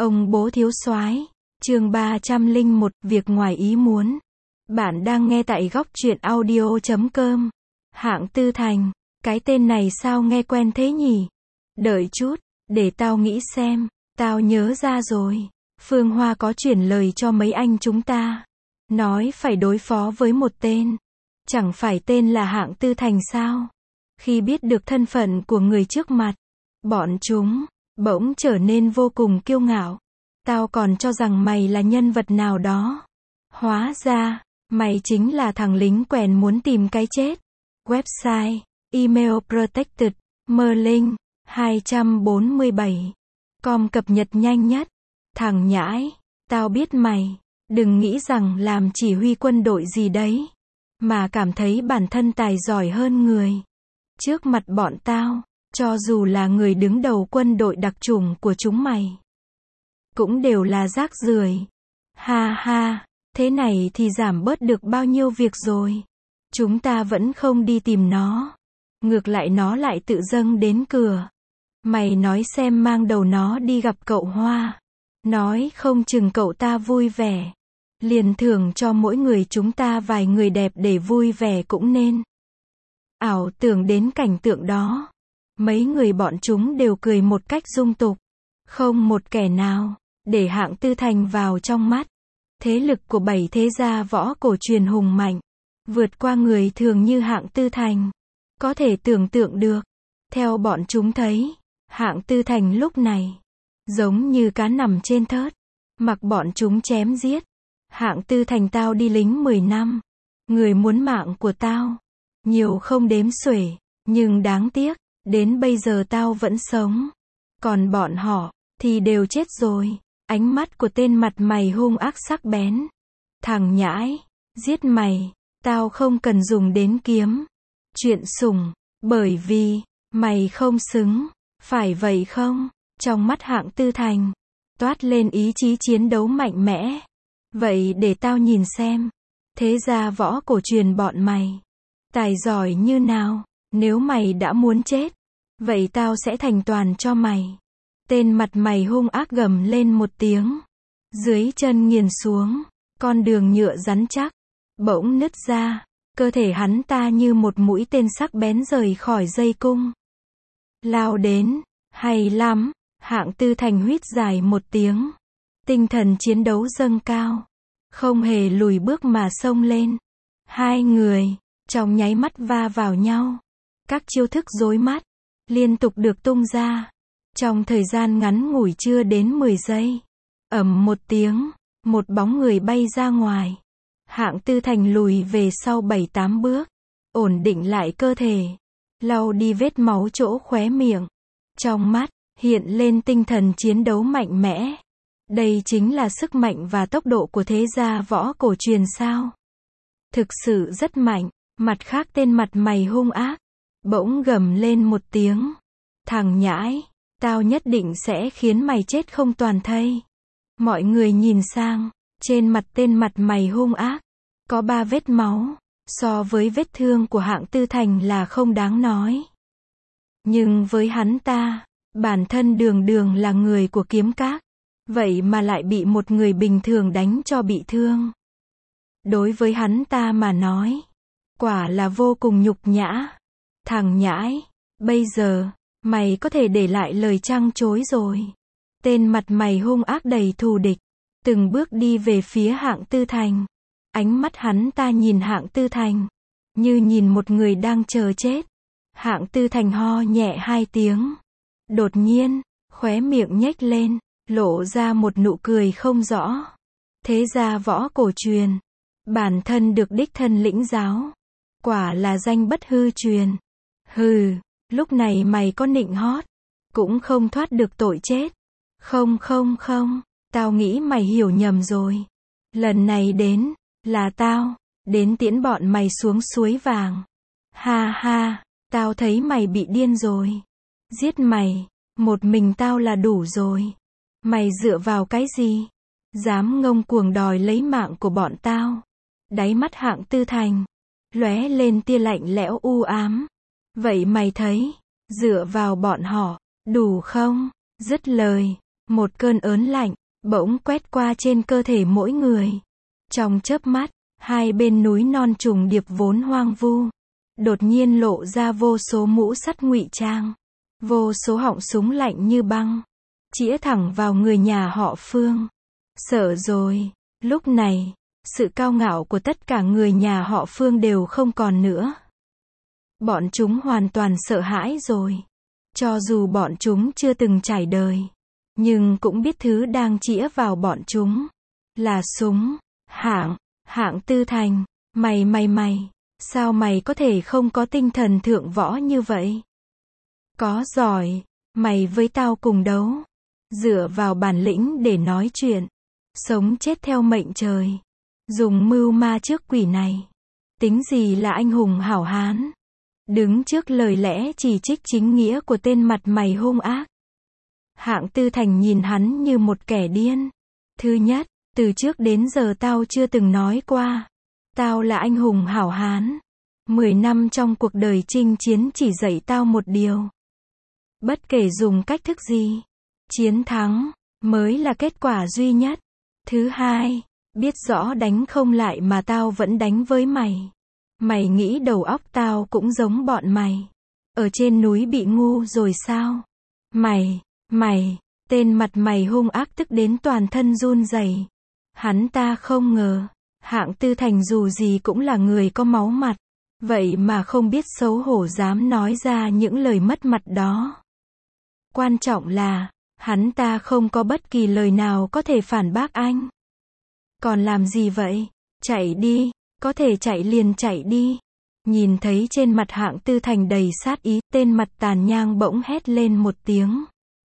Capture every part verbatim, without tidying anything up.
Ông bố thiếu soái, chương ba trăm lẻ một, việc ngoài ý muốn. Bạn đang nghe tại góc truyện audio chấm com. Hạng Tư Thành, cái tên này sao nghe quen thế nhỉ? Đợi chút, để tao nghĩ xem, tao nhớ ra rồi. Phương Hoa có chuyển lời cho mấy anh chúng ta, nói phải đối phó với một tên. Chẳng phải tên là Hạng Tư Thành sao? Khi biết được thân phận của người trước mặt, bọn chúng bỗng trở nên vô cùng kiêu ngạo. Tao còn cho rằng mày là nhân vật nào đó. Hóa ra, mày chính là thằng lính quèn muốn tìm cái chết. Website, email protected, Merlin, hai trăm bốn mươi bảy. Com cập nhật nhanh nhất. Thằng nhãi, tao biết mày, đừng nghĩ rằng làm chỉ huy quân đội gì đấy, mà cảm thấy bản thân tài giỏi hơn người. Trước mặt bọn tao, cho dù là người đứng đầu quân đội đặc chủng của chúng mày, cũng đều là rác rưởi. Ha ha, thế này thì giảm bớt được bao nhiêu việc rồi. Chúng ta vẫn không đi tìm nó, ngược lại nó lại tự dâng đến cửa. Mày nói xem, mang đầu nó đi gặp cậu Hoa, nói không chừng cậu ta vui vẻ, liền thưởng cho mỗi người chúng ta vài người đẹp để vui vẻ cũng nên. Ảo tưởng đến cảnh tượng đó, mấy người bọn chúng đều cười một cách dung tục, không một kẻ nào để Hạng Tư Thành vào trong mắt. Thế lực của bảy thế gia võ cổ truyền hùng mạnh, vượt qua người thường như Hạng Tư Thành. Có thể tưởng tượng được, theo bọn chúng thấy, Hạng Tư Thành lúc này giống như cá nằm trên thớt, mặc bọn chúng chém giết. Hạng Tư Thành, tao đi lính mười năm, người muốn mạng của tao nhiều không đếm xuể, nhưng đáng tiếc, đến bây giờ tao vẫn sống, còn bọn họ thì đều chết rồi. Ánh mắt của tên mặt mày hung ác sắc bén. Thằng nhãi, giết mày, tao không cần dùng đến kiếm, chuyện sủng, bởi vì mày không xứng, phải vậy không? Trong mắt Hạng Tư Thành toát lên ý chí chiến đấu mạnh mẽ. Vậy để tao nhìn xem, thế gia võ cổ truyền bọn mày tài giỏi như nào. Nếu mày đã muốn chết, vậy tao sẽ thành toàn cho mày. Tên mặt mày hung ác gầm lên một tiếng, dưới chân nghiền xuống, con đường nhựa rắn chắc bỗng nứt ra, cơ thể hắn ta như một mũi tên sắc bén rời khỏi dây cung, lao đến. Hay lắm, Hạng Tư Thành huýt dài một tiếng, tinh thần chiến đấu dâng cao, không hề lùi bước mà xông lên. Hai người trong nháy mắt va vào nhau, các chiêu thức rối mắt liên tục được tung ra. Trong thời gian ngắn ngủi chưa đến mười giây, ầm một tiếng, một bóng người bay ra ngoài. Hạng Tư Thành lùi về sau bảy tám bước, ổn định lại cơ thể, lau đi vết máu chỗ khóe miệng. Trong mắt hiện lên tinh thần chiến đấu mạnh mẽ. Đây chính là sức mạnh và tốc độ của thế gia võ cổ truyền sao? Thực sự rất mạnh. Mặt khác, tên mặt mày hung ác bỗng gầm lên một tiếng. Thằng nhãi, tao nhất định sẽ khiến mày chết không toàn thây. Mọi người nhìn sang, trên mặt tên mặt mày hung ác có ba vết máu, so với vết thương của Hạng Tư Thành là không đáng nói. Nhưng với hắn ta, bản thân đường đường là người của kiếm các, vậy mà lại bị một người bình thường đánh cho bị thương. Đối với hắn ta mà nói, quả là vô cùng nhục nhã. Thằng nhãi, bây giờ mày có thể để lại lời trăng chối rồi. Tên mặt mày hung ác đầy thù địch, từng bước đi về phía Hạng Tư Thành. Ánh mắt hắn ta nhìn Hạng Tư Thành như nhìn một người đang chờ chết. Hạng Tư Thành ho nhẹ hai tiếng, đột nhiên khóe miệng nhếch lên, lộ ra một nụ cười không rõ. Thế gia võ cổ truyền, bản thân được đích thân lĩnh giáo, quả là danh bất hư truyền. Hừ, lúc này mày có nịnh hót, cũng không thoát được tội chết. Không không không, tao nghĩ mày hiểu nhầm rồi. Lần này đến, là tao, đến tiễn bọn mày xuống suối vàng. Ha ha, tao thấy mày bị điên rồi. Giết mày, một mình tao là đủ rồi. Mày dựa vào cái gì? Dám ngông cuồng đòi lấy mạng của bọn tao. Đáy mắt Hạng Tư Thành lóe lên tia lạnh lẽo u ám. Vậy mày thấy, dựa vào bọn họ đủ không? Dứt lời, Một cơn ớn lạnh, bỗng quét qua trên cơ thể mỗi người. Trong chớp mắt, hai bên núi non trùng điệp vốn hoang vu, đột nhiên lộ ra vô số mũ sắt ngụy trang. Vô số họng súng lạnh như băng, chĩa thẳng vào người nhà họ Phương. Sợ rồi, lúc này, sự cao ngạo của tất cả người nhà họ Phương đều không còn nữa. Bọn chúng hoàn toàn sợ hãi rồi. Cho dù bọn chúng chưa từng trải đời, nhưng cũng biết thứ đang chĩa vào bọn chúng là súng. Hạng, Hạng Tư Thành, mày mày mày, sao mày có thể không có tinh thần thượng võ như vậy? Có giỏi, mày với tao cùng đấu. Dựa vào bản lĩnh để nói chuyện. Sống chết theo mệnh trời. Dùng mưu ma trước quỷ này. Tính gì là anh hùng hảo hán? Đứng trước lời lẽ chỉ trích chính nghĩa của tên mặt mày hung ác. Hạng Tư Thành nhìn hắn như một kẻ điên. Thứ nhất, từ trước đến giờ tao chưa từng nói qua. Tao là anh hùng hảo hán. Mười năm trong cuộc đời chinh chiến chỉ dạy tao một điều. Bất kể dùng cách thức gì, chiến thắng mới là kết quả duy nhất. Thứ hai, biết rõ đánh không lại mà tao vẫn đánh với mày. Mày nghĩ đầu óc tao cũng giống bọn mày. Ở trên núi bị ngu rồi sao? Mày, mày, tên mặt mày hung ác tức đến toàn thân run rẩy. Hắn ta không ngờ, Hạng Tư Thành dù gì cũng là người có máu mặt. Vậy mà không biết xấu hổ dám nói ra những lời mất mặt đó. Quan trọng là, hắn ta không có bất kỳ lời nào có thể phản bác anh. Còn làm gì vậy? Chạy đi, có thể chạy liền chạy đi. Nhìn thấy trên mặt Hạng Tư Thành đầy sát ý, tên mặt tàn nhang bỗng hét lên một tiếng.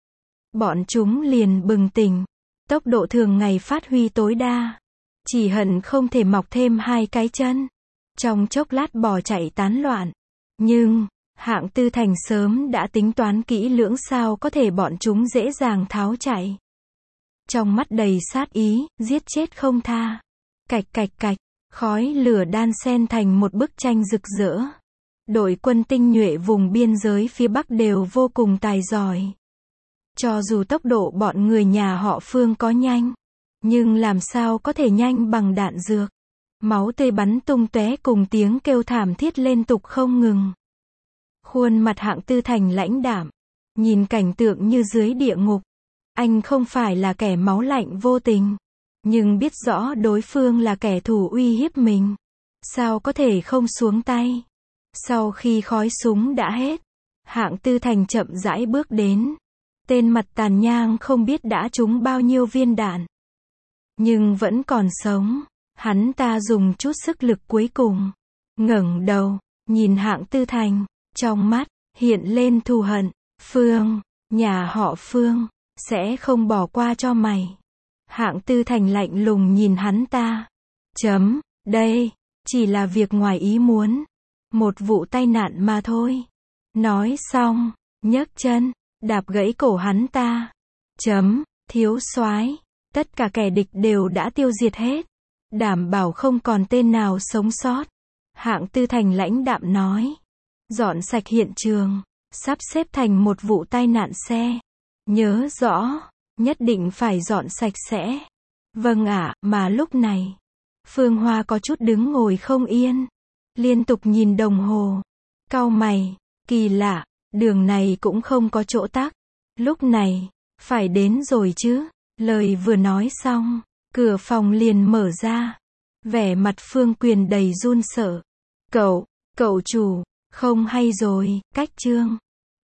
Bọn chúng liền bừng tỉnh, tốc độ thường ngày phát huy tối đa. Chỉ hận không thể mọc thêm hai cái chân. Trong chốc lát bỏ chạy tán loạn. Nhưng, Hạng Tư Thành sớm đã tính toán kỹ lưỡng sao có thể bọn chúng dễ dàng tháo chạy. Trong mắt đầy sát ý, giết chết không tha. Cạch cạch cạch, khói lửa đan xen thành một bức tranh rực rỡ. Đội quân tinh nhuệ vùng biên giới phía Bắc đều vô cùng tài giỏi. Cho dù tốc độ bọn người nhà họ Phương có nhanh, nhưng làm sao có thể nhanh bằng đạn dược. Máu tươi bắn tung tóe cùng tiếng kêu thảm thiết liên tục không ngừng. Khuôn mặt Hạng Tư Thành lãnh đạm, nhìn cảnh tượng như dưới địa ngục. Anh không phải là kẻ máu lạnh vô tình, nhưng biết rõ đối phương là kẻ thù uy hiếp mình. Sao có thể không xuống tay? Sau khi khói súng đã hết, Hạng Tư Thành chậm rãi bước đến. Tên mặt tàn nhang không biết đã trúng bao nhiêu viên đạn, nhưng vẫn còn sống. Hắn ta dùng chút sức lực cuối cùng, ngẩng đầu, nhìn Hạng Tư Thành, trong mắt hiện lên thù hận. Phương, nhà họ Phương sẽ không bỏ qua cho mày. Hạng Tư Thành lạnh lùng nhìn hắn ta. Chấm, đây chỉ là việc ngoài ý muốn, một vụ tai nạn mà thôi. Nói xong, nhấc chân đạp gãy cổ hắn ta. Chấm, thiếu soái, tất cả kẻ địch đều đã tiêu diệt hết, đảm bảo không còn tên nào sống sót. Hạng Tư Thành lãnh đạm nói. Dọn sạch hiện trường, sắp xếp thành một vụ tai nạn xe. Nhớ rõ, nhất định phải dọn sạch sẽ. Vâng ạ, mà lúc này, Phương Hoa có chút đứng ngồi không yên, liên tục nhìn đồng hồ, cau mày, kỳ lạ, đường này cũng không có chỗ tắc. Lúc này, phải đến rồi chứ. Lời vừa nói xong, cửa phòng liền mở ra. Vẻ mặt Phương Quyền đầy run sợ. Cậu, cậu chủ, không hay rồi, cách chương.